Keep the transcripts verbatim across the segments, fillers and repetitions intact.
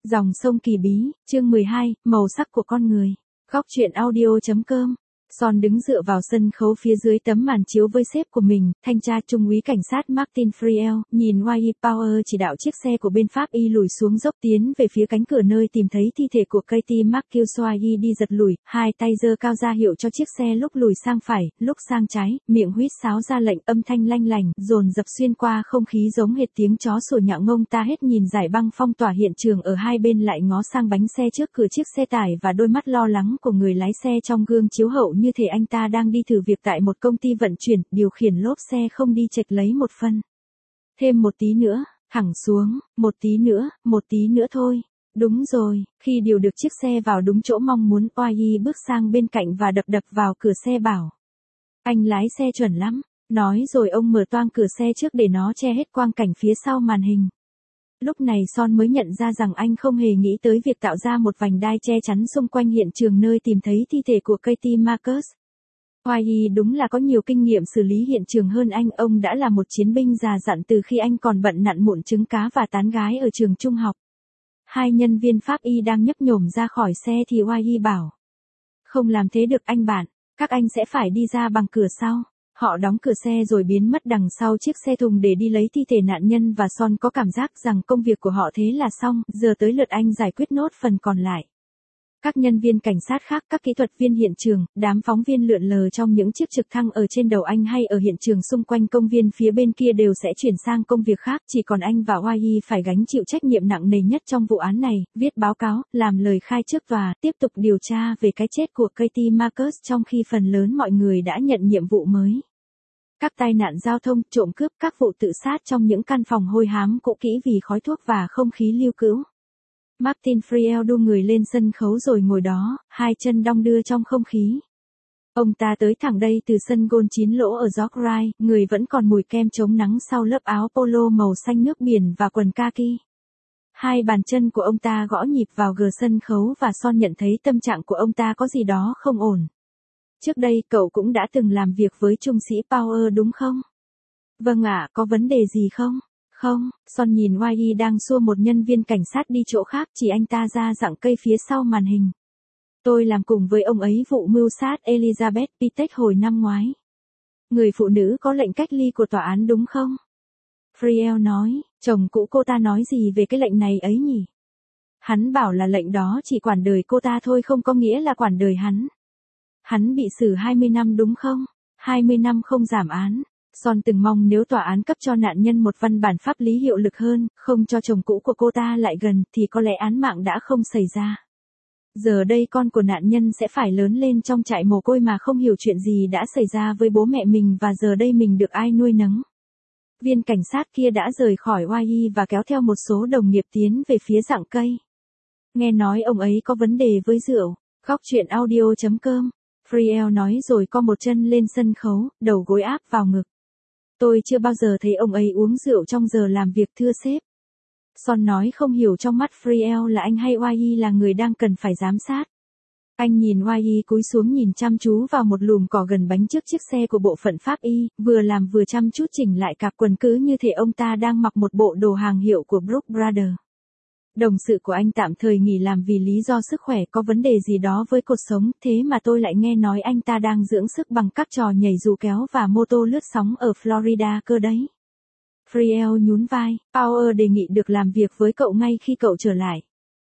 Dòng sông Kỳ Bí, chương mười hai, màu sắc của con người. Góc truyện audio chấm com. Son đứng dựa vào sân khấu phía dưới tấm màn chiếu với sếp của mình, thanh tra trung úy cảnh sát Martin Friel, nhìn Wyatt Power chỉ đạo chiếc xe của bên Pháp y lùi xuống dốc tiến về phía cánh cửa nơi tìm thấy thi thể của Katie McKillsway đi giật lùi, hai tay giơ cao ra hiệu cho chiếc xe lúc lùi sang phải, lúc sang trái, miệng huýt sáo ra lệnh, âm thanh lanh lành, dồn dập xuyên qua không khí giống hệt tiếng chó sủa nhạo ngông ta hết. Nhìn giải băng phong tỏa hiện trường ở hai bên lại ngó sang bánh xe trước cửa chiếc xe tải và đôi mắt lo lắng của người lái xe trong gương chiếu hậu như thể anh ta đang đi thử việc tại một công ty vận chuyển, điều khiển lốp xe không đi chệch lấy một phân. Thêm một tí nữa, thẳng xuống, một tí nữa, một tí nữa thôi. Đúng rồi, khi điều được chiếc xe vào đúng chỗ mong muốn, Wyatt bước sang bên cạnh và đập đập vào cửa xe bảo. Anh lái xe chuẩn lắm. Nói rồi ông mở toang cửa xe trước để nó che hết quang cảnh phía sau màn hình. Lúc này Son mới nhận ra rằng anh không hề nghĩ tới việc tạo ra một vành đai che chắn xung quanh hiện trường nơi tìm thấy thi thể của Katie Marcus. Wyatt đúng là có nhiều kinh nghiệm xử lý hiện trường hơn anh, ông đã là một chiến binh già dặn từ khi anh còn bận nặn mụn trứng cá và tán gái ở trường trung học. Hai nhân viên pháp y đang nhấp nhổm ra khỏi xe thì Wyatt bảo. Không làm thế được anh bạn, các anh sẽ phải đi ra bằng cửa sau. Họ đóng cửa xe rồi biến mất đằng sau chiếc xe thùng để đi lấy thi thể nạn nhân và Son có cảm giác rằng công việc của họ thế là xong, giờ tới lượt anh giải quyết nốt phần còn lại. Các nhân viên cảnh sát khác, các kỹ thuật viên hiện trường, đám phóng viên lượn lờ trong những chiếc trực thăng ở trên đầu anh hay ở hiện trường xung quanh công viên phía bên kia đều sẽ chuyển sang công việc khác, chỉ còn anh và Wyatt phải gánh chịu trách nhiệm nặng nề nhất trong vụ án này, viết báo cáo, làm lời khai trước tòa, tiếp tục điều tra về cái chết của Katie Marcus trong khi phần lớn mọi người đã nhận nhiệm vụ mới. Các tai nạn giao thông, trộm cướp, các vụ tự sát trong những căn phòng hôi hám cũ kỹ vì khói thuốc và không khí lưu cữu. Martin Friel đu người lên sân khấu rồi ngồi đó, hai chân đong đưa trong không khí. Ông ta tới thẳng đây từ sân golf chín lỗ ở Yorkshire, người vẫn còn mùi kem chống nắng sau lớp áo polo màu xanh nước biển và quần kaki. Hai bàn chân của ông ta gõ nhịp vào gờ sân khấu và Son nhận thấy tâm trạng của ông ta có gì đó không ổn. Trước đây cậu cũng đã từng làm việc với trung sĩ Power đúng không? Vâng ạ, có vấn đề gì không? Không, Son nhìn Wyatt đang xua một nhân viên cảnh sát đi chỗ khác, chỉ anh ta ra dặng cây phía sau màn hình. Tôi làm cùng với ông ấy vụ mưu sát Elizabeth Pitek hồi năm ngoái. Người phụ nữ có lệnh cách ly của tòa án đúng không? Friel nói, chồng cũ cô ta nói gì về cái lệnh này ấy nhỉ? Hắn bảo là lệnh đó chỉ quản đời cô ta thôi, không có nghĩa là quản đời hắn. Hắn bị xử hai mươi năm đúng không? hai mươi năm không giảm án. Son từng mong nếu tòa án cấp cho nạn nhân một văn bản pháp lý hiệu lực hơn, không cho chồng cũ của cô ta lại gần, thì có lẽ án mạng đã không xảy ra. Giờ đây con của nạn nhân sẽ phải lớn lên trong trại mồ côi mà không hiểu chuyện gì đã xảy ra với bố mẹ mình và giờ đây mình được ai nuôi nấng. Viên cảnh sát kia đã rời khỏi Wyatt và kéo theo một số đồng nghiệp tiến về phía rặng cây. Nghe nói ông ấy có vấn đề với rượu. Góc truyện audio chấm com. Friel nói rồi co một chân lên sân khấu, đầu gối áp vào ngực. Tôi chưa bao giờ thấy ông ấy uống rượu trong giờ làm việc thưa sếp. Son nói không hiểu trong mắt Friel là anh hay Wyatt là người đang cần phải giám sát. Anh nhìn Wyatt cúi xuống nhìn chăm chú vào một lùm cỏ gần bánh trước chiếc xe của bộ phận pháp y, vừa làm vừa chăm chút chỉnh lại cạp quần cứ như thể ông ta đang mặc một bộ đồ hàng hiệu của Brooks Brothers. Đồng sự của anh tạm thời nghỉ làm vì lý do sức khỏe, có vấn đề gì đó với cột sống, thế mà tôi lại nghe nói anh ta đang dưỡng sức bằng các trò nhảy dù kéo và mô tô lướt sóng ở Florida cơ đấy. Friel nhún vai, Power đề nghị được làm việc với cậu ngay khi cậu trở lại.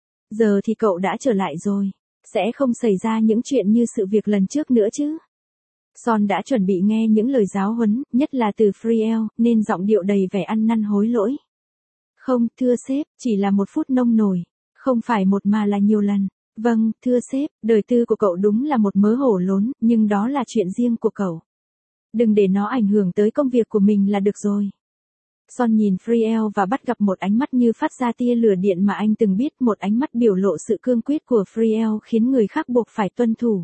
Giờ thì cậu đã trở lại rồi, sẽ không xảy ra những chuyện như sự việc lần trước nữa chứ. Son đã chuẩn bị nghe những lời giáo huấn, nhất là từ Friel, nên giọng điệu đầy vẻ ăn năn hối lỗi. Không, thưa sếp, chỉ là một phút nông nổi. Không phải một mà là nhiều lần. Vâng, thưa sếp, đời tư của cậu đúng là một mớ hổ lốn, nhưng đó là chuyện riêng của cậu. Đừng để nó ảnh hưởng tới công việc của mình là được rồi. Son nhìn Friel và bắt gặp một ánh mắt như phát ra tia lửa điện mà anh từng biết, một ánh mắt biểu lộ sự cương quyết của Friel khiến người khác buộc phải tuân thủ.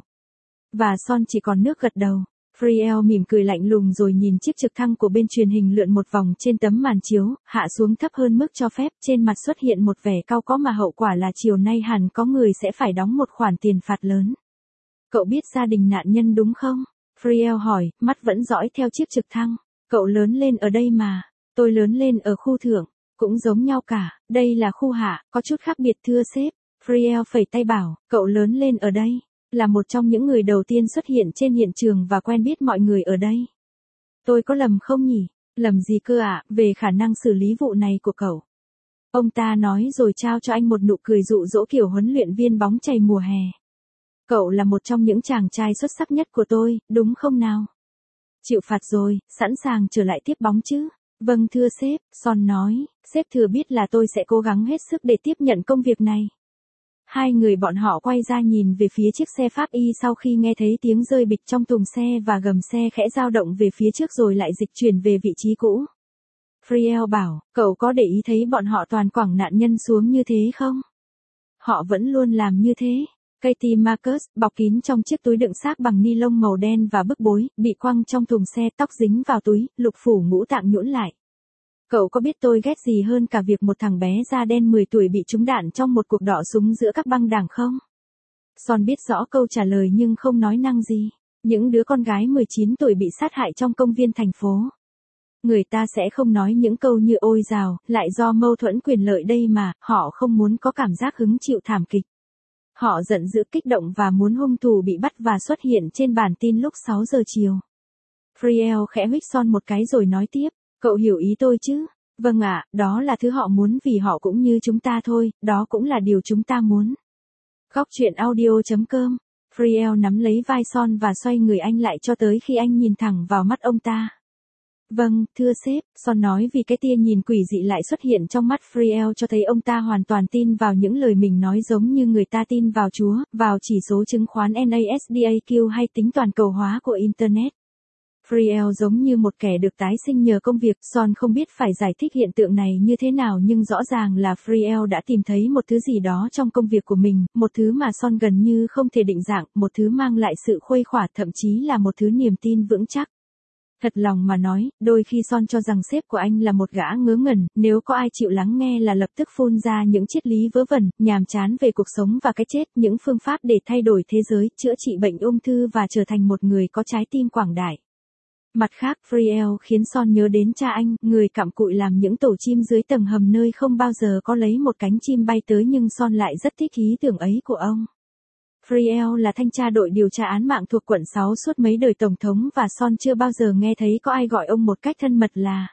Và Son chỉ còn nước gật đầu. Friel mỉm cười lạnh lùng rồi nhìn chiếc trực thăng của bên truyền hình lượn một vòng trên tấm màn chiếu, hạ xuống thấp hơn mức cho phép, trên mặt xuất hiện một vẻ cau có mà hậu quả là chiều nay hẳn có người sẽ phải đóng một khoản tiền phạt lớn. Cậu biết gia đình nạn nhân đúng không? Friel hỏi, mắt vẫn dõi theo chiếc trực thăng. Cậu lớn lên ở đây mà. Tôi lớn lên ở khu thượng. Cũng giống nhau cả, đây là khu hạ, có chút khác biệt thưa sếp. Friel phẩy tay bảo, cậu lớn lên ở đây, là một trong những người đầu tiên xuất hiện trên hiện trường và quen biết mọi người ở đây. Tôi có lầm không nhỉ? Lầm gì cơ ạ, à, về khả năng xử lý vụ này của cậu. Ông ta nói rồi trao cho anh một nụ cười dụ dỗ kiểu huấn luyện viên bóng chày mùa hè. Cậu là một trong những chàng trai xuất sắc nhất của tôi, đúng không nào? Chịu phạt rồi, sẵn sàng trở lại tiếp bóng chứ? Vâng thưa sếp, Son nói, sếp thừa biết là tôi sẽ cố gắng hết sức để tiếp nhận công việc này. Hai người bọn họ quay ra nhìn về phía chiếc xe Pháp Y sau khi nghe thấy tiếng rơi bịch trong thùng xe và gầm xe khẽ dao động về phía trước rồi lại dịch chuyển về vị trí cũ. Friel bảo, cậu có để ý thấy bọn họ toàn quẳng nạn nhân xuống như thế không? Họ vẫn luôn làm như thế. Katie Marcus, bọc kín trong chiếc túi đựng xác bằng ni lông màu đen và bức bối, bị quăng trong thùng xe, tóc dính vào túi, lục phủ ngũ tạng nhũn lại. Cậu có biết tôi ghét gì hơn cả việc một thằng bé da đen mười tuổi bị trúng đạn trong một cuộc đọ súng giữa các băng đảng không? Son biết rõ câu trả lời nhưng không nói năng gì. Những đứa con gái mười chín tuổi bị sát hại trong công viên thành phố. Người ta sẽ không nói những câu như ôi dào, lại do mâu thuẫn quyền lợi đây mà, họ không muốn có cảm giác hứng chịu thảm kịch. Họ giận dữ kích động và muốn hung thủ bị bắt và xuất hiện trên bản tin lúc sáu giờ chiều. Friel khẽ huých Son một cái rồi nói tiếp, cậu hiểu ý tôi chứ? Vâng ạ, đó là thứ họ muốn vì họ cũng như chúng ta thôi, đó cũng là điều chúng ta muốn. Góc truyện audio chấm com. Friel nắm lấy vai Son và xoay người anh lại cho tới khi anh nhìn thẳng vào mắt ông ta. Vâng, thưa sếp, Son nói vì cái tia nhìn quỷ dị lại xuất hiện trong mắt Friel cho thấy ông ta hoàn toàn tin vào những lời mình nói giống như người ta tin vào Chúa, vào chỉ số chứng khoán NASDAQ hay tính toàn cầu hóa của Internet. Friel giống như một kẻ được tái sinh nhờ công việc, Son không biết phải giải thích hiện tượng này như thế nào nhưng rõ ràng là Friel đã tìm thấy một thứ gì đó trong công việc của mình, một thứ mà Son gần như không thể định dạng, một thứ mang lại sự khuây khỏa thậm chí là một thứ niềm tin vững chắc. Thật lòng mà nói, đôi khi Son cho rằng sếp của anh là một gã ngớ ngẩn, nếu có ai chịu lắng nghe là lập tức phun ra những triết lý vớ vẩn, nhàm chán về cuộc sống và cái chết, những phương pháp để thay đổi thế giới, chữa trị bệnh ung thư và trở thành một người có trái tim quảng đại. Mặt khác, Friel khiến Son nhớ đến cha anh, người cặm cụi làm những tổ chim dưới tầng hầm nơi không bao giờ có lấy một cánh chim bay tới nhưng Son lại rất thích ý tưởng ấy của ông. Friel là thanh tra đội điều tra án mạng thuộc quận sáu suốt mấy đời tổng thống và Son chưa bao giờ nghe thấy có ai gọi ông một cách thân mật là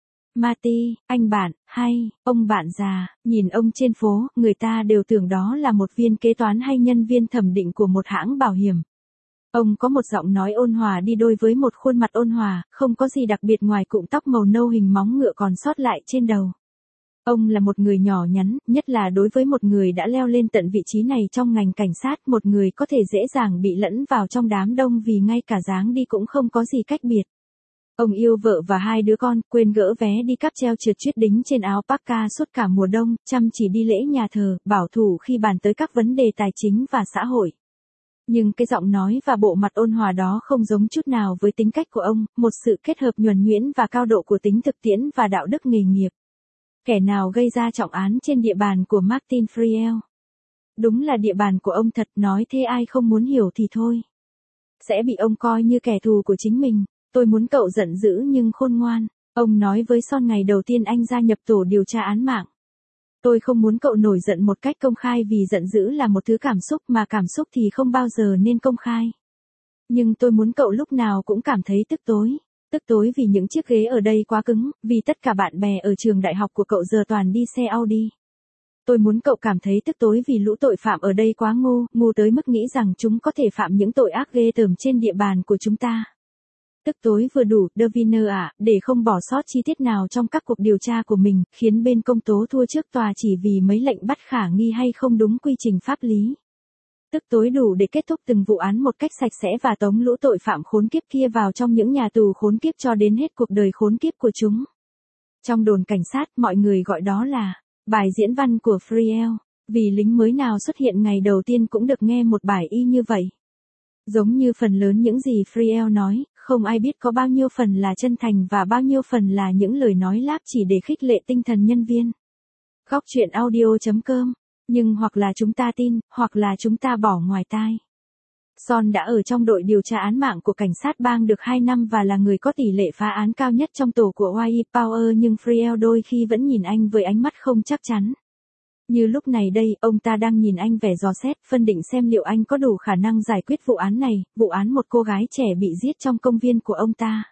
Marty, anh bạn, hay, ông bạn già. Nhìn ông trên phố, người ta đều tưởng đó là một viên kế toán hay nhân viên thẩm định của một hãng bảo hiểm. Ông có một giọng nói ôn hòa đi đôi với một khuôn mặt ôn hòa, không có gì đặc biệt ngoài cụm tóc màu nâu hình móng ngựa còn sót lại trên đầu. Ông là một người nhỏ nhắn, nhất là đối với một người đã leo lên tận vị trí này trong ngành cảnh sát, một người có thể dễ dàng bị lẫn vào trong đám đông vì ngay cả dáng đi cũng không có gì cách biệt. Ông yêu vợ và hai đứa con, quên gỡ vé đi cáp treo trượt chuyết đính trên áo parka suốt cả mùa đông, chăm chỉ đi lễ nhà thờ, bảo thủ khi bàn tới các vấn đề tài chính và xã hội. Nhưng cái giọng nói và bộ mặt ôn hòa đó không giống chút nào với tính cách của ông, một sự kết hợp nhuần nhuyễn và cao độ của tính thực tiễn và đạo đức nghề nghiệp. Kẻ nào gây ra trọng án trên địa bàn của Martin Friel? Đúng là địa bàn của ông thật, nói thế ai không muốn hiểu thì thôi. Sẽ bị ông coi như kẻ thù của chính mình. Tôi muốn cậu giận dữ nhưng khôn ngoan. Ông nói với Son ngày đầu tiên anh gia nhập tổ điều tra án mạng. Tôi không muốn cậu nổi giận một cách công khai vì giận dữ là một thứ cảm xúc mà cảm xúc thì không bao giờ nên công khai. Nhưng tôi muốn cậu lúc nào cũng cảm thấy tức tối. Tức tối vì những chiếc ghế ở đây quá cứng, vì tất cả bạn bè ở trường đại học của cậu giờ toàn đi xe Audi. Tôi muốn cậu cảm thấy tức tối vì lũ tội phạm ở đây quá ngu, ngu tới mức nghĩ rằng chúng có thể phạm những tội ác ghê tởm trên địa bàn của chúng ta. Tức tối vừa đủ, Deviner ạ, để không bỏ sót chi tiết nào trong các cuộc điều tra của mình, khiến bên công tố thua trước tòa chỉ vì mấy lệnh bắt khả nghi hay không đúng quy trình pháp lý. Tức tối đủ để kết thúc từng vụ án một cách sạch sẽ và tống lũ tội phạm khốn kiếp kia vào trong những nhà tù khốn kiếp cho đến hết cuộc đời khốn kiếp của chúng. Trong đồn cảnh sát, mọi người gọi đó là bài diễn văn của Friel, vì lính mới nào xuất hiện ngày đầu tiên cũng được nghe một bài y như vậy. Giống như phần lớn những gì Friel nói, không ai biết có bao nhiêu phần là chân thành và bao nhiêu phần là những lời nói láp chỉ để khích lệ tinh thần nhân viên. Góc truyện audio chấm com. Nhưng hoặc là chúng ta tin, hoặc là chúng ta bỏ ngoài tai. Son đã ở trong đội điều tra án mạng của cảnh sát bang được hai năm và là người có tỷ lệ phá án cao nhất trong tổ của i e Power, nhưng Friel đôi khi vẫn nhìn anh với ánh mắt không chắc chắn. Như lúc này đây, ông ta đang nhìn anh vẻ dò xét, phân định xem liệu anh có đủ khả năng giải quyết vụ án này, vụ án một cô gái trẻ bị giết trong công viên của ông ta.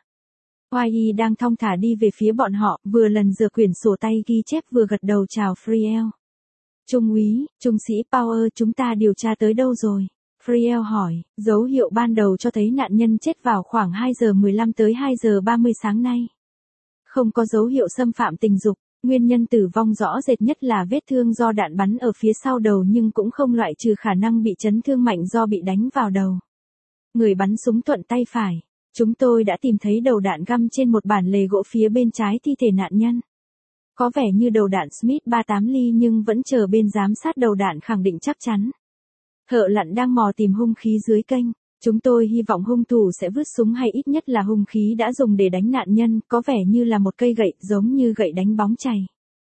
i e đang thong thả đi về phía bọn họ, vừa lần dừa quyển sổ tay ghi chép vừa gật đầu chào Friel. Trung úy, trung sĩ Power, chúng ta điều tra tới đâu rồi? Friel hỏi, dấu hiệu ban đầu cho thấy nạn nhân chết vào khoảng hai giờ mười lăm tới hai giờ ba mươi sáng nay. Không có dấu hiệu xâm phạm tình dục, nguyên nhân tử vong rõ rệt nhất là vết thương do đạn bắn ở phía sau đầu, nhưng cũng không loại trừ khả năng bị chấn thương mạnh do bị đánh vào đầu. Người bắn súng thuận tay phải. Chúng tôi đã tìm thấy đầu đạn găm trên một bản lề gỗ phía bên trái thi thể nạn nhân. Có vẻ như đầu đạn Smith ba mươi tám ly, nhưng vẫn chờ bên giám sát đầu đạn khẳng định chắc chắn. Thợ lặn đang mò tìm hung khí dưới kênh. Chúng tôi hy vọng hung thủ sẽ vứt súng hay ít nhất là hung khí đã dùng để đánh nạn nhân, có vẻ như là một cây gậy giống như gậy đánh bóng chày.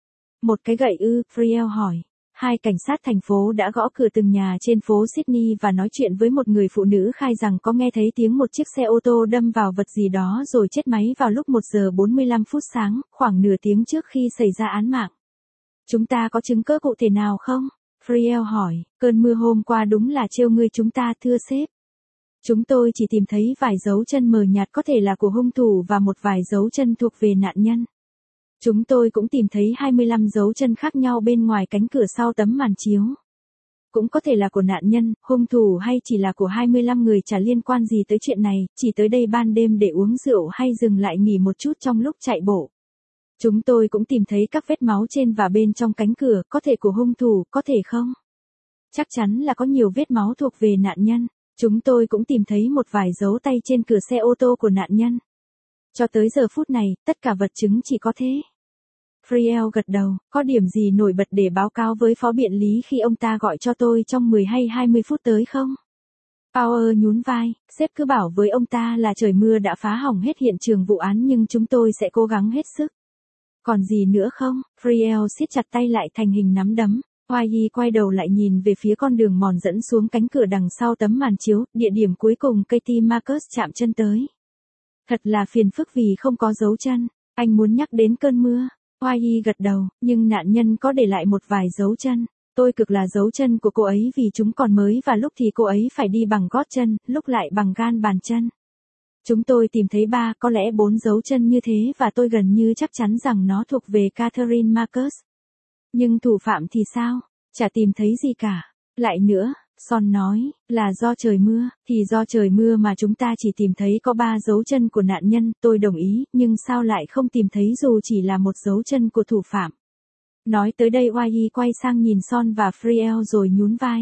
Một cái gậy ư? Friel hỏi. Hai cảnh sát thành phố đã gõ cửa từng nhà trên phố Sydney và nói chuyện với một người phụ nữ khai rằng có nghe thấy tiếng một chiếc xe ô tô đâm vào vật gì đó rồi chết máy vào lúc một giờ bốn mươi lăm phút sáng, khoảng nửa tiếng trước khi xảy ra án mạng. Chúng ta có chứng cứ cụ thể nào không? Friel hỏi. Cơn mưa hôm qua đúng là trêu ngươi chúng ta, thưa sếp. Chúng tôi chỉ tìm thấy vài dấu chân mờ nhạt có thể là của hung thủ và một vài dấu chân thuộc về nạn nhân. Chúng tôi cũng tìm thấy hai mươi lăm dấu chân khác nhau bên ngoài cánh cửa sau tấm màn chiếu. Cũng có thể là của nạn nhân, hung thủ hay chỉ là của hai mươi lăm người chả liên quan gì tới chuyện này, chỉ tới đây ban đêm để uống rượu hay dừng lại nghỉ một chút trong lúc chạy bộ. Chúng tôi cũng tìm thấy các vết máu trên và bên trong cánh cửa, có thể của hung thủ, có thể không. Chắc chắn là có nhiều vết máu thuộc về nạn nhân. Chúng tôi cũng tìm thấy một vài dấu tay trên cửa xe ô tô của nạn nhân. Cho tới giờ phút này, tất cả vật chứng chỉ có thế. Friel gật đầu, có điểm gì nổi bật để báo cáo với phó biện lý khi ông ta gọi cho tôi trong mười hay hai mươi phút tới không? Power nhún vai, sếp cứ bảo với ông ta là trời mưa đã phá hỏng hết hiện trường vụ án nhưng chúng tôi sẽ cố gắng hết sức. Còn gì nữa không? Friel siết chặt tay lại thành hình nắm đấm. i e quay đầu lại nhìn về phía con đường mòn dẫn xuống cánh cửa đằng sau tấm màn chiếu, địa điểm cuối cùng Katie Marcus chạm chân tới. Thật là phiền phức vì không có dấu chân. Anh muốn nhắc đến cơn mưa. i e gật đầu, nhưng nạn nhân có để lại một vài dấu chân. Tôi cực là dấu chân của cô ấy vì chúng còn mới và lúc thì cô ấy phải đi bằng gót chân, lúc lại bằng gan bàn chân. Chúng tôi tìm thấy ba, có lẽ bốn dấu chân như thế và tôi gần như chắc chắn rằng nó thuộc về Catherine Marcus. Nhưng thủ phạm thì sao? Chả tìm thấy gì cả. Lại nữa, Son nói, là do trời mưa, thì do trời mưa mà chúng ta chỉ tìm thấy có ba dấu chân của nạn nhân, tôi đồng ý, nhưng sao lại không tìm thấy dù chỉ là một dấu chân của thủ phạm? Nói tới đây i e quay sang nhìn Son và Friel rồi nhún vai.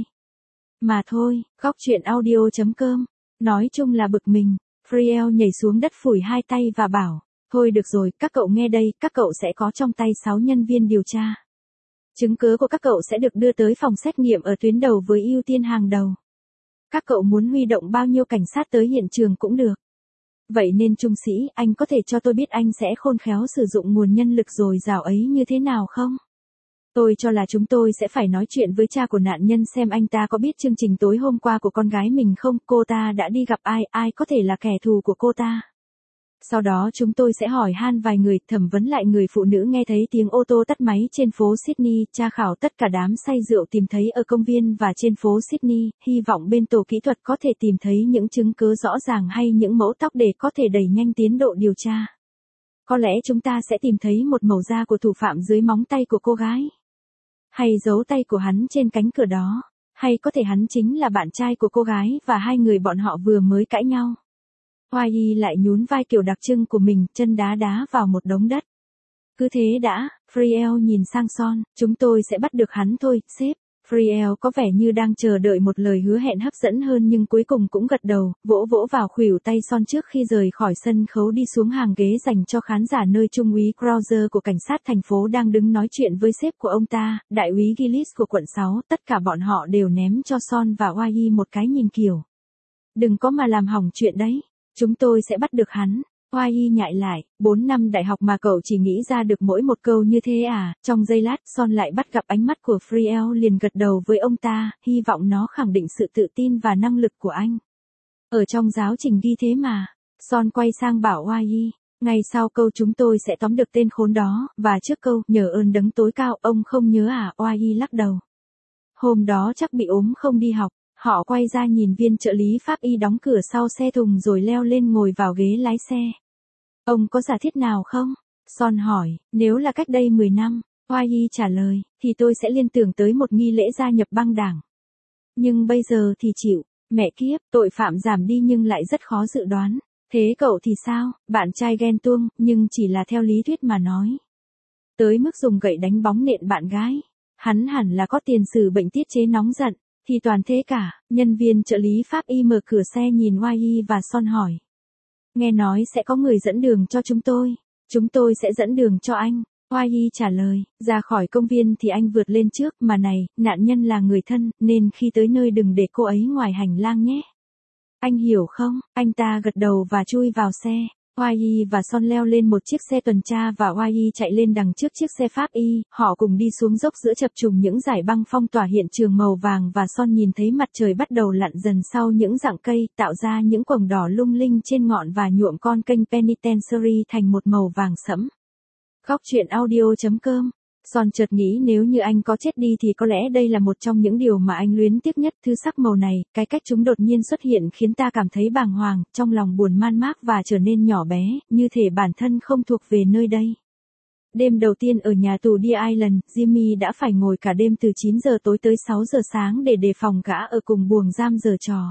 Mà thôi, góc chuyện audio chấm com. Nói chung là bực mình. Friel nhảy xuống đất phủi hai tay và bảo, thôi được rồi, các cậu nghe đây, các cậu sẽ có trong tay sáu nhân viên điều tra. Chứng cứ của các cậu sẽ được đưa tới phòng xét nghiệm ở tuyến đầu với ưu tiên hàng đầu. Các cậu muốn huy động bao nhiêu cảnh sát tới hiện trường cũng được. Vậy nên trung sĩ, anh có thể cho tôi biết anh sẽ khôn khéo sử dụng nguồn nhân lực dồi dào ấy như thế nào không? Tôi cho là chúng tôi sẽ phải nói chuyện với cha của nạn nhân xem anh ta có biết chương trình tối hôm qua của con gái mình không, cô ta đã đi gặp ai, ai có thể là kẻ thù của cô ta. Sau đó chúng tôi sẽ hỏi han vài người, thẩm vấn lại người phụ nữ nghe thấy tiếng ô tô tắt máy trên phố Sydney, tra khảo tất cả đám say rượu tìm thấy ở công viên và trên phố Sydney, hy vọng bên tổ kỹ thuật có thể tìm thấy những chứng cứ rõ ràng hay những mẫu tóc để có thể đẩy nhanh tiến độ điều tra. Có lẽ chúng ta sẽ tìm thấy một màu da của thủ phạm dưới móng tay của cô gái. Hay dấu tay của hắn trên cánh cửa đó. Hay có thể hắn chính là bạn trai của cô gái và hai người bọn họ vừa mới cãi nhau. i e lại nhún vai kiểu đặc trưng của mình, chân đá đá vào một đống đất. Cứ thế đã, Friel nhìn sang Son, chúng tôi sẽ bắt được hắn thôi, sếp. Friel có vẻ như đang chờ đợi một lời hứa hẹn hấp dẫn hơn nhưng cuối cùng cũng gật đầu, vỗ vỗ vào khuỷu tay Son trước khi rời khỏi sân khấu đi xuống hàng ghế dành cho khán giả nơi Trung úy Krauser của cảnh sát thành phố đang đứng nói chuyện với sếp của ông ta, Đại úy Gillis của quận sáu, tất cả bọn họ đều ném cho Son và i e một cái nhìn kiểu. Đừng có mà làm hỏng chuyện đấy, chúng tôi sẽ bắt được hắn. i e nhại lại, bốn năm đại học mà cậu chỉ nghĩ ra được mỗi một câu như thế à, trong giây lát Son lại bắt gặp ánh mắt của Friel liền gật đầu với ông ta, hy vọng nó khẳng định sự tự tin và năng lực của anh. Ở trong giáo trình ghi thế mà. Son quay sang bảo Oai Y. Ngay sau câu chúng tôi sẽ tóm được tên khốn đó, và trước câu nhờ ơn đấng tối cao, ông không nhớ à? Oai Y lắc đầu. Hôm đó chắc bị ốm không đi học. Họ quay ra nhìn viên trợ lý pháp y đóng cửa sau xe thùng rồi leo lên ngồi vào ghế lái xe. Ông có giả thiết nào không? Son hỏi. Nếu là cách đây mười năm, Oai Y trả lời, thì tôi sẽ liên tưởng tới một nghi lễ gia nhập băng đảng. Nhưng bây giờ thì chịu. Mẹ kiếp, tội phạm giảm đi nhưng lại rất khó dự đoán. Thế cậu thì sao? Bạn trai ghen tuông, nhưng chỉ là theo lý thuyết mà nói. Tới mức dùng gậy đánh bóng nện bạn gái. Hắn hẳn là có tiền sử bệnh tiết chế nóng giận. Thì toàn thế cả. Nhân viên trợ lý pháp y mở cửa xe nhìn Oai Y và Son hỏi. Nghe nói sẽ có người dẫn đường cho chúng tôi. Chúng tôi sẽ dẫn đường cho anh. Oai Y trả lời, ra khỏi công viên thì anh vượt lên trước, mà này, nạn nhân là người thân, nên khi tới nơi đừng để cô ấy ngoài hành lang nhé. Anh hiểu không? Anh ta gật đầu và chui vào xe. Oai Y và Son leo lên một chiếc xe tuần tra và Oai Y chạy lên đằng trước chiếc xe pháp y. Họ cùng đi xuống dốc giữa chập trùng những dải băng phong tỏa hiện trường màu vàng và Son nhìn thấy mặt trời bắt đầu lặn dần sau những rặng cây, tạo ra những quầng đỏ lung linh trên ngọn và nhuộm con kênh Penitentiary thành một màu vàng sẫm. Góc truyện audio chấm com. Son chợt nghĩ nếu như anh có chết đi thì có lẽ đây là một trong những điều mà anh luyến tiếc nhất. Thứ sắc màu này, cái cách chúng đột nhiên xuất hiện khiến ta cảm thấy bàng hoàng, trong lòng buồn man mác và trở nên nhỏ bé, như thể bản thân không thuộc về nơi đây. Đêm đầu tiên ở nhà tù Deer Island, Jimmy đã phải ngồi cả đêm từ chín giờ tối tới sáu giờ sáng để đề phòng gã ở cùng buồng giam giở trò.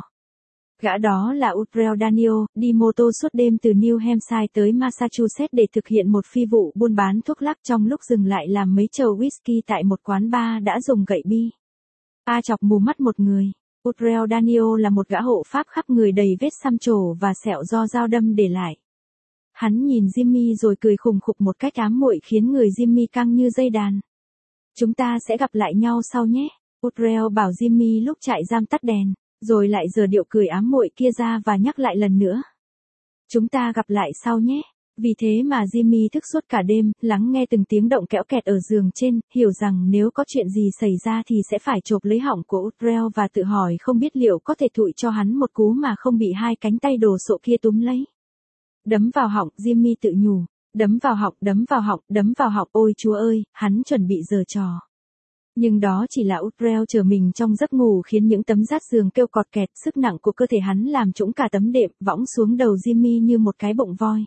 Gã đó là Utrell Daniel, đi mô tô suốt đêm từ New Hampshire tới Massachusetts để thực hiện một phi vụ buôn bán thuốc lắc. Trong lúc dừng lại làm mấy chầu whisky tại một quán bar đã dùng gậy bi a chọc mù mắt một người. Utrell Daniel là một gã hộ pháp khắp người đầy vết xăm trổ và sẹo do dao đâm để lại. Hắn nhìn Jimmy rồi cười khùng khục một cách ám muội khiến người Jimmy căng như dây đàn. Chúng ta sẽ gặp lại nhau sau nhé. Utrell bảo Jimmy lúc trại giam tắt đèn. Rồi lại giở điệu cười ám muội kia ra và nhắc lại lần nữa. Chúng ta gặp lại sau nhé. Vì thế mà Jimmy thức suốt cả đêm, lắng nghe từng tiếng động kẽo kẹt ở giường trên, hiểu rằng nếu có chuyện gì xảy ra thì sẽ phải chộp lấy họng của Utrell và tự hỏi không biết liệu có thể thụi cho hắn một cú mà không bị hai cánh tay đồ sộ kia túm lấy. Đấm vào họng, Jimmy tự nhủ. Đấm vào họng, đấm vào họng, đấm vào họng, ôi chúa ơi, hắn chuẩn bị giở trò. Nhưng đó chỉ là Utrell chờ mình trong giấc ngủ khiến những tấm rát giường kêu cọt kẹt, sức nặng của cơ thể hắn làm trũng cả tấm đệm, võng xuống đầu Jimmy như một cái bụng voi.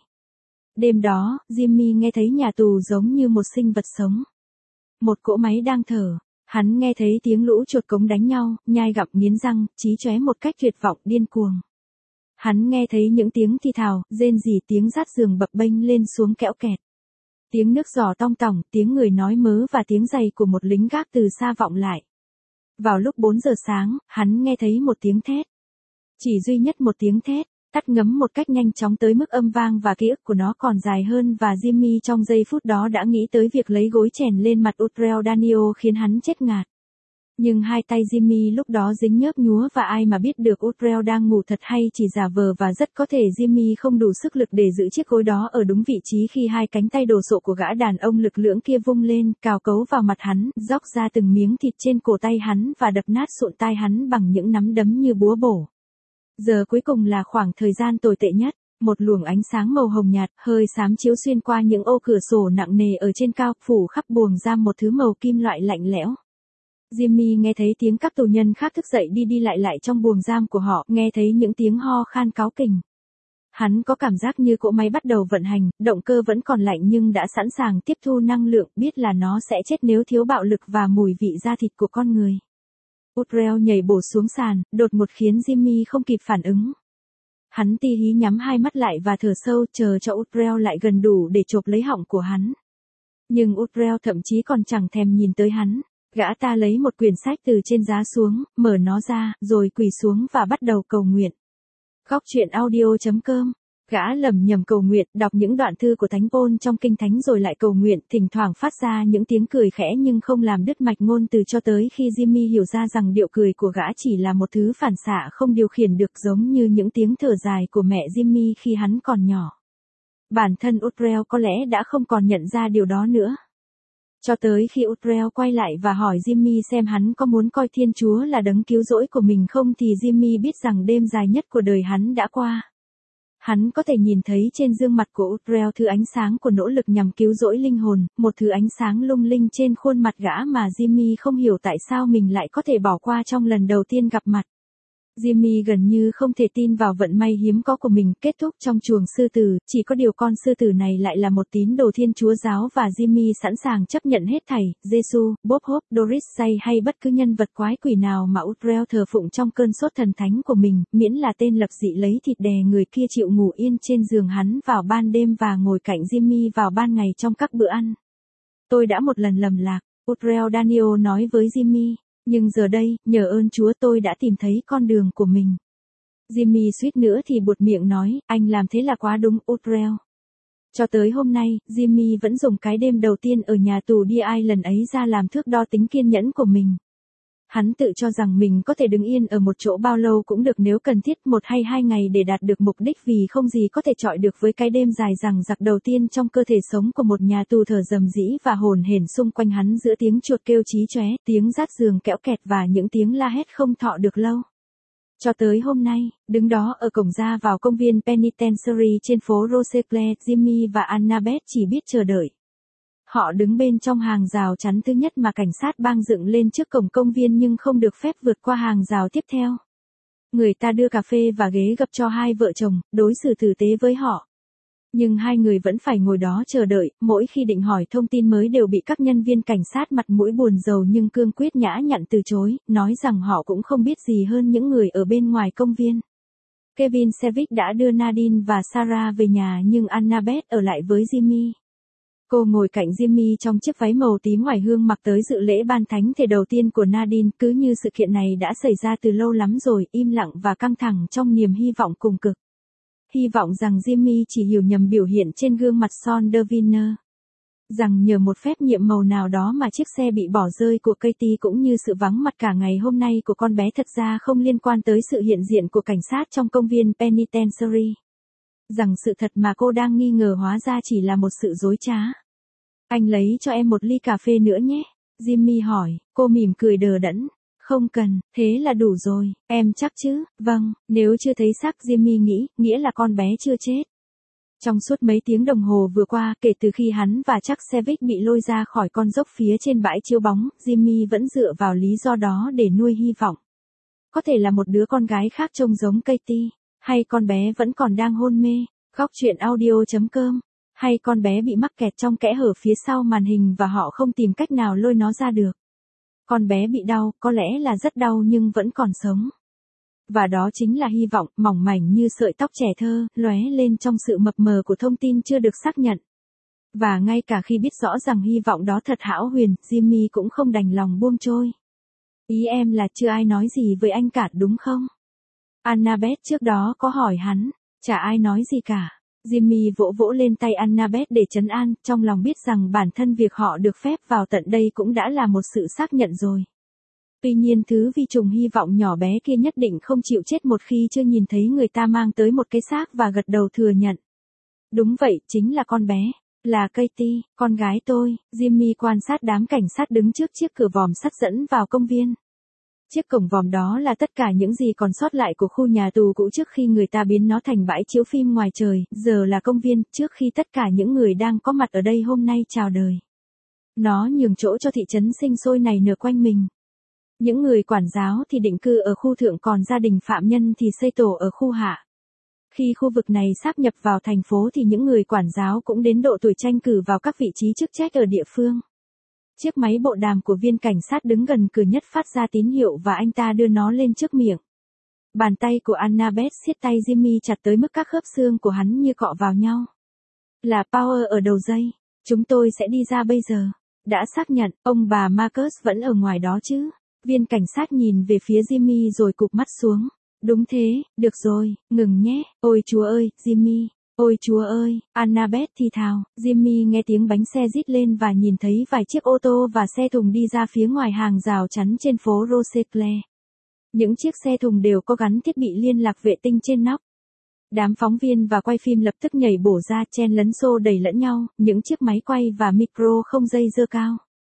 Đêm đó, Jimmy nghe thấy nhà tù giống như một sinh vật sống. Một cỗ máy đang thở. Hắn nghe thấy tiếng lũ chuột cống đánh nhau, nhai gặm nghiến răng, chí chóe một cách tuyệt vọng điên cuồng. Hắn nghe thấy những tiếng thì thào, rên rỉ, tiếng rát giường bập bênh lên xuống kẽo kẹt. Tiếng nước giò tong tỏng, tiếng người nói mớ và tiếng giày của một lính gác từ xa vọng lại. Vào lúc bốn giờ sáng, hắn nghe thấy một tiếng thét. Chỉ duy nhất một tiếng thét, tắt ngấm một cách nhanh chóng tới mức âm vang và ký ức của nó còn dài hơn và Jimmy trong giây phút đó đã nghĩ tới việc lấy gối chèn lên mặt Utrell Daniel khiến hắn chết ngạt. Nhưng hai tay Jimmy lúc đó dính nhớp nhúa và ai mà biết được Utrell đang ngủ thật hay chỉ giả vờ, và rất có thể Jimmy không đủ sức lực để giữ chiếc gối đó ở đúng vị trí khi hai cánh tay đồ sộ của gã đàn ông lực lưỡng kia vung lên, cào cấu vào mặt hắn, róc ra từng miếng thịt trên cổ tay hắn và đập nát sụn tai hắn bằng những nắm đấm như búa bổ. Giờ cuối cùng là khoảng thời gian tồi tệ nhất. Một luồng ánh sáng màu hồng nhạt, hơi xám chiếu xuyên qua những ô cửa sổ nặng nề ở trên cao, phủ khắp buồng giam một thứ màu kim loại lạnh lẽo. Jimmy nghe thấy tiếng các tù nhân khác thức dậy đi đi lại lại trong buồng giam của họ, nghe thấy những tiếng ho khan cáu kỉnh. Hắn có cảm giác như cỗ máy bắt đầu vận hành, động cơ vẫn còn lạnh nhưng đã sẵn sàng tiếp thu năng lượng, biết là nó sẽ chết nếu thiếu bạo lực và mùi vị da thịt của con người. Utrell nhảy bổ xuống sàn, đột ngột khiến Jimmy không kịp phản ứng. Hắn ti hí nhắm hai mắt lại và thở sâu, chờ cho Utrell lại gần đủ để chộp lấy họng của hắn. Nhưng Utrell thậm chí còn chẳng thèm nhìn tới hắn. Gã ta lấy một quyển sách từ trên giá xuống, mở nó ra, rồi quỳ xuống và bắt đầu cầu nguyện. Góc truyện audio chấm com. Gã lẩm nhẩm cầu nguyện, đọc những đoạn thư của Thánh Paul trong Kinh Thánh rồi lại cầu nguyện, thỉnh thoảng phát ra những tiếng cười khẽ nhưng không làm đứt mạch ngôn từ, cho tới khi Jimmy hiểu ra rằng điệu cười của gã chỉ là một thứ phản xạ không điều khiển được, giống như những tiếng thở dài của mẹ Jimmy khi hắn còn nhỏ. Bản thân Utrell có lẽ đã không còn nhận ra điều đó nữa. Cho tới khi Utrell quay lại và hỏi Jimmy xem hắn có muốn coi Thiên Chúa là đấng cứu rỗi của mình không thì Jimmy biết rằng đêm dài nhất của đời hắn đã qua. Hắn có thể nhìn thấy trên gương mặt của Utrell thứ ánh sáng của nỗ lực nhằm cứu rỗi linh hồn, một thứ ánh sáng lung linh trên khuôn mặt gã mà Jimmy không hiểu tại sao mình lại có thể bỏ qua trong lần đầu tiên gặp mặt. Jimmy gần như không thể tin vào vận may hiếm có của mình, kết thúc trong chuồng sư tử, chỉ có điều con sư tử này lại là một tín đồ Thiên Chúa giáo và Jimmy sẵn sàng chấp nhận hết thảy, Giêsu, Bob Hope, Doris Day hay bất cứ nhân vật quái quỷ nào mà Utrell thờ phụng trong cơn sốt thần thánh của mình, miễn là tên lập dị lấy thịt đè người kia chịu ngủ yên trên giường hắn vào ban đêm và ngồi cạnh Jimmy vào ban ngày trong các bữa ăn. Tôi đã một lần lầm lạc, Utrell Daniel nói với Jimmy. Nhưng giờ đây, nhờ ơn Chúa tôi đã tìm thấy con đường của mình. Jimmy suýt nữa thì buột miệng nói, anh làm thế là quá đúng, Utrell. Cho tới hôm nay, Jimmy vẫn dùng cái đêm đầu tiên ở nhà tù Deer lần ấy ra làm thước đo tính kiên nhẫn của mình. Hắn tự cho rằng mình có thể đứng yên ở một chỗ bao lâu cũng được nếu cần thiết một hay hai ngày để đạt được mục đích vì không gì có thể chọi được với cái đêm dài dằng dặc đầu tiên trong cơ thể sống của một nhà tù thờ rầm rĩ và hồn hển xung quanh hắn giữa tiếng chuột kêu chí chóe, tiếng rát giường kẽo kẹt và những tiếng la hét không thọ được lâu. Cho tới hôm nay, đứng đó ở cổng ra vào công viên Penitentiary trên phố Roseclare, Jimmy và Annabeth chỉ biết chờ đợi. Họ đứng bên trong hàng rào chắn thứ nhất mà cảnh sát bang dựng lên trước cổng công viên nhưng không được phép vượt qua hàng rào tiếp theo. Người ta đưa cà phê và ghế gập cho hai vợ chồng, đối xử tử tế với họ. Nhưng hai người vẫn phải ngồi đó chờ đợi, mỗi khi định hỏi thông tin mới đều bị các nhân viên cảnh sát mặt mũi buồn rầu nhưng cương quyết nhã nhặn từ chối, nói rằng họ cũng không biết gì hơn những người ở bên ngoài công viên. Kevin Savick đã đưa Nadine và Sarah về nhà nhưng Annabeth ở lại với Jimmy. Cô ngồi cạnh Jimmy trong chiếc váy màu tím hoài hương mặc tới dự lễ ban thánh thể đầu tiên của Nadine, cứ như sự kiện này đã xảy ra từ lâu lắm rồi, im lặng và căng thẳng trong niềm hy vọng cùng cực. Hy vọng rằng Jimmy chỉ hiểu nhầm biểu hiện trên gương mặt Son Deviner. Rằng nhờ một phép nhiệm màu nào đó mà chiếc xe bị bỏ rơi của Katie cũng như sự vắng mặt cả ngày hôm nay của con bé thật ra không liên quan tới sự hiện diện của cảnh sát trong công viên Penitentiary. Rằng sự thật mà cô đang nghi ngờ hóa ra chỉ là một sự dối trá. Anh lấy cho em một ly cà phê nữa nhé, Jimmy hỏi, cô mỉm cười đờ đẫn. Không cần, thế là đủ rồi, em chắc chứ, vâng, nếu chưa thấy xác Jimmy nghĩ, nghĩa là con bé chưa chết. Trong suốt mấy tiếng đồng hồ vừa qua, kể từ khi hắn và Chuck Savick bị lôi ra khỏi con dốc phía trên bãi chiếu bóng, Jimmy vẫn dựa vào lý do đó để nuôi hy vọng. Có thể là một đứa con gái khác trông giống Katie, hay con bé vẫn còn đang hôn mê, góc truyện audio chấm com, hay con bé bị mắc kẹt trong kẽ hở phía sau màn hình và họ không tìm cách nào lôi nó ra được. Con bé bị đau, có lẽ là rất đau nhưng vẫn còn sống. Và đó chính là hy vọng, mỏng mảnh như sợi tóc trẻ thơ, lóe lên trong sự mập mờ của thông tin chưa được xác nhận. Và ngay cả khi biết rõ rằng hy vọng đó thật hão huyền, Jimmy cũng không đành lòng buông trôi. Ý em là chưa ai nói gì với anh cả đúng không? Annabeth trước đó có hỏi hắn, chả ai nói gì cả. Jimmy vỗ vỗ lên tay Annabeth để trấn an, trong lòng biết rằng bản thân việc họ được phép vào tận đây cũng đã là một sự xác nhận rồi. Tuy nhiên thứ vi trùng hy vọng nhỏ bé kia nhất định không chịu chết một khi chưa nhìn thấy người ta mang tới một cái xác và gật đầu thừa nhận. Đúng vậy, chính là con bé, là Katie, con gái tôi. Jimmy quan sát đám cảnh sát đứng trước chiếc cửa vòm sắt dẫn vào công viên. Chiếc cổng vòm đó là tất cả những gì còn sót lại của khu nhà tù cũ trước khi người ta biến nó thành bãi chiếu phim ngoài trời, giờ là công viên, trước khi tất cả những người đang có mặt ở đây hôm nay chào đời. Nó nhường chỗ cho thị trấn sinh sôi này nở quanh mình. Những người quản giáo thì định cư ở khu thượng còn gia đình phạm nhân thì xây tổ ở khu hạ. Khi khu vực này sáp nhập vào thành phố thì những người quản giáo cũng đến độ tuổi tranh cử vào các vị trí chức trách ở địa phương. Chiếc máy bộ đàm của viên cảnh sát đứng gần cửa nhất phát ra tín hiệu và anh ta đưa nó lên trước miệng. Bàn tay của Annabeth siết tay Jimmy chặt tới mức các khớp xương của hắn như cọ vào nhau. Là Power ở đầu dây. Chúng tôi sẽ đi ra bây giờ. Đã xác nhận, ông bà Marcus vẫn ở ngoài đó chứ. Viên cảnh sát nhìn về phía Jimmy rồi cụp mắt xuống. Đúng thế, được rồi, ngừng nhé. Ôi chúa ơi, Jimmy. Ôi chúa ơi, Annabeth thì thào. Jimmy nghe tiếng bánh xe rít lên và nhìn thấy vài chiếc ô tô và xe thùng đi ra phía ngoài hàng rào chắn trên phố Roseclare. Những chiếc xe thùng đều có gắn thiết bị liên lạc vệ tinh trên nóc. Đám phóng viên và quay phim lập tức nhảy bổ ra chen lấn xô đẩy lẫn nhau, những chiếc máy quay và micro không dây dưa cao.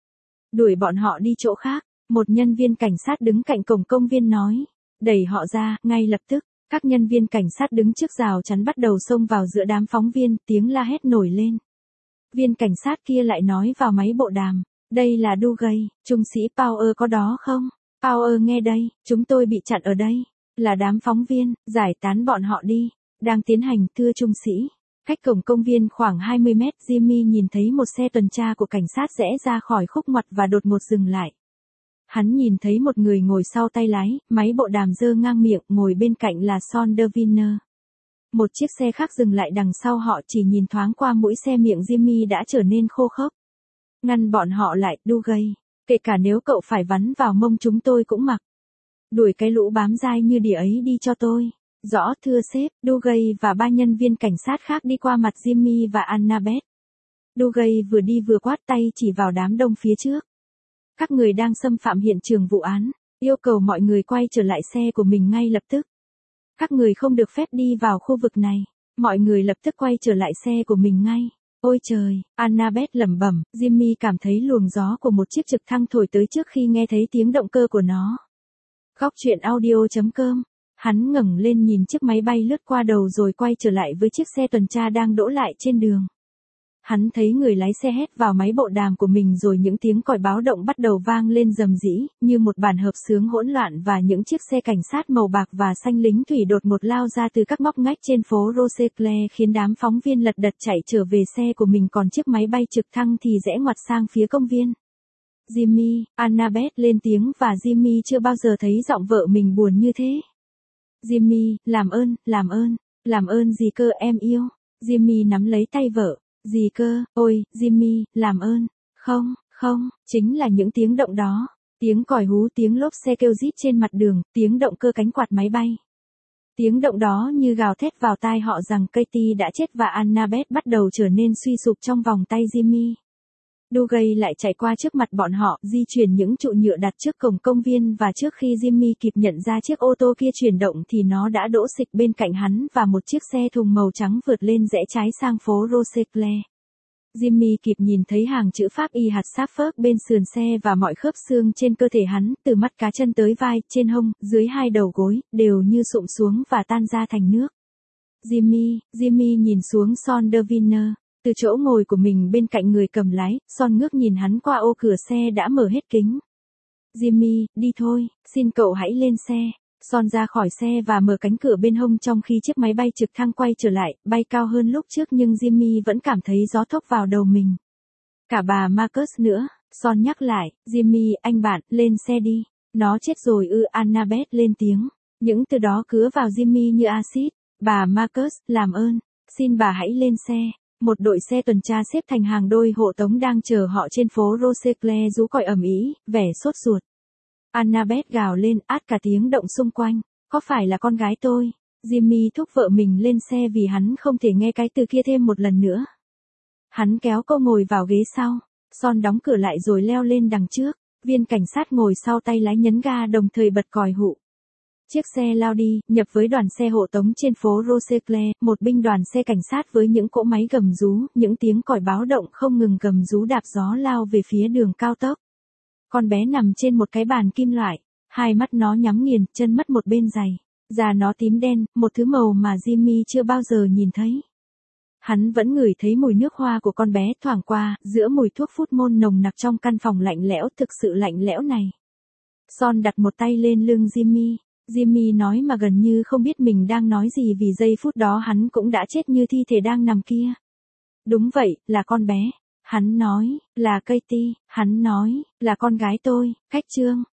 Đuổi bọn họ đi chỗ khác, một nhân viên cảnh sát đứng cạnh cổng công viên nói. Đẩy họ ra, ngay lập tức, các nhân viên cảnh sát đứng trước rào chắn bắt đầu xông vào giữa đám phóng viên, tiếng la hét nổi lên. Viên cảnh sát kia lại nói vào máy bộ đàm, đây là Dugay, trung sĩ Power có đó không? Power nghe đây, chúng tôi bị chặn ở đây, là đám phóng viên, giải tán bọn họ đi, đang tiến hành thưa trung sĩ. Cách cổng công viên khoảng hai mươi mét, Jimmy nhìn thấy một xe tuần tra của cảnh sát rẽ ra khỏi khúc ngoặt và đột ngột dừng lại. Hắn nhìn thấy một người ngồi sau tay lái, máy bộ đàm giơ ngang miệng, ngồi bên cạnh là Sonderwinner. Một chiếc xe khác dừng lại đằng sau họ, chỉ nhìn thoáng qua mũi xe, miệng Jimmy đã trở nên khô khốc. Ngăn bọn họ lại, Dugay, kể cả nếu cậu phải vắn vào mông chúng tôi cũng mặc. Đuổi cái lũ bám dai như đỉa ấy đi cho tôi. Rõ thưa sếp. Dugay và ba nhân viên cảnh sát khác đi qua mặt Jimmy và Annabeth. Dugay vừa đi vừa quát tay chỉ vào đám đông phía trước. Các người đang xâm phạm hiện trường vụ án, yêu cầu mọi người quay trở lại xe của mình ngay lập tức. Các người không được phép đi vào khu vực này, mọi người lập tức quay trở lại xe của mình ngay. Ôi trời, Annabeth lẩm bẩm, Jimmy cảm thấy luồng gió của một chiếc trực thăng thổi tới trước khi nghe thấy tiếng động cơ của nó. Góc truyện audio chấm com. Hắn ngẩng lên nhìn chiếc máy bay lướt qua đầu rồi quay trở lại với chiếc xe tuần tra đang đỗ lại trên đường. Hắn thấy người lái xe hét vào máy bộ đàm của mình rồi những tiếng còi báo động bắt đầu vang lên rầm rĩ, như một bản hợp xướng hỗn loạn, và những chiếc xe cảnh sát màu bạc và xanh lính thủy đột ngột lao ra từ các ngóc ngách trên phố Rochelle, khiến đám phóng viên lật đật chạy trở về xe của mình, còn chiếc máy bay trực thăng thì rẽ ngoặt sang phía công viên. Jimmy, Annabeth lên tiếng, và Jimmy chưa bao giờ thấy giọng vợ mình buồn như thế. Jimmy, làm ơn, làm ơn, làm ơn gì cơ em yêu. Jimmy nắm lấy tay vợ. Gì cơ, ôi, Jimmy, làm ơn. Không, không, chính là những tiếng động đó. Tiếng còi hú, tiếng lốp xe kêu rít trên mặt đường, tiếng động cơ cánh quạt máy bay. Tiếng động đó như gào thét vào tai họ rằng Katie đã chết, và Annabeth bắt đầu trở nên suy sụp trong vòng tay Jimmy. Dugay lại chạy qua trước mặt bọn họ, di chuyển những trụ nhựa đặt trước cổng công viên, và trước khi Jimmy kịp nhận ra chiếc ô tô kia chuyển động thì nó đã đỗ xịch bên cạnh hắn, và một chiếc xe thùng màu trắng vượt lên rẽ trái sang phố Rochelle. Jimmy kịp nhìn thấy hàng chữ Pháp y hạt Saarburg bên sườn xe, và mọi khớp xương trên cơ thể hắn, từ mắt cá chân tới vai, trên hông, dưới hai đầu gối, đều như sụm xuống và tan ra thành nước. Jimmy, Jimmy nhìn xuống Sonderwinner. Từ chỗ ngồi của mình bên cạnh người cầm lái, Son ngước nhìn hắn qua ô cửa xe đã mở hết kính. Jimmy, đi thôi, xin cậu hãy lên xe. Son ra khỏi xe và mở cánh cửa bên hông, trong khi chiếc máy bay trực thăng quay trở lại, bay cao hơn lúc trước, nhưng Jimmy vẫn cảm thấy gió thốc vào đầu mình. Cả bà Marcus nữa, Son nhắc lại, Jimmy, anh bạn, lên xe đi. Nó chết rồi ư, Annabeth lên tiếng. Những từ đó cứa vào Jimmy như axit. Bà Marcus, làm ơn, xin bà hãy lên xe. Một đội xe tuần tra xếp thành hàng đôi hộ tống đang chờ họ trên phố Rochelle rú còi ầm ĩ, vẻ sốt ruột. Annabeth gào lên, át cả tiếng động xung quanh. Có phải là con gái tôi? Jimmy thúc vợ mình lên xe vì hắn không thể nghe cái từ kia thêm một lần nữa. Hắn kéo cô ngồi vào ghế sau. Son đóng cửa lại rồi leo lên đằng trước. Viên cảnh sát ngồi sau tay lái nhấn ga đồng thời bật còi hụ. Chiếc xe lao đi, nhập với đoàn xe hộ tống trên phố Rochelle, một binh đoàn xe cảnh sát với những cỗ máy gầm rú, những tiếng còi báo động không ngừng gầm rú đạp gió lao về phía đường cao tốc. Con bé nằm trên một cái bàn kim loại, hai mắt nó nhắm nghiền, chân mất một bên giày, da nó tím đen, một thứ màu mà Jimmy chưa bao giờ nhìn thấy. Hắn vẫn ngửi thấy mùi nước hoa của con bé thoảng qua, giữa mùi thuốc phút môn nồng nặc trong căn phòng lạnh lẽo, thực sự lạnh lẽo này. Son đặt một tay lên lưng Jimmy. Jimmy nói mà gần như không biết mình đang nói gì, vì giây phút đó hắn cũng đã chết như thi thể đang nằm kia. Đúng vậy, là con bé. Hắn nói, là Katie. Hắn nói, là con gái tôi. Cách chương.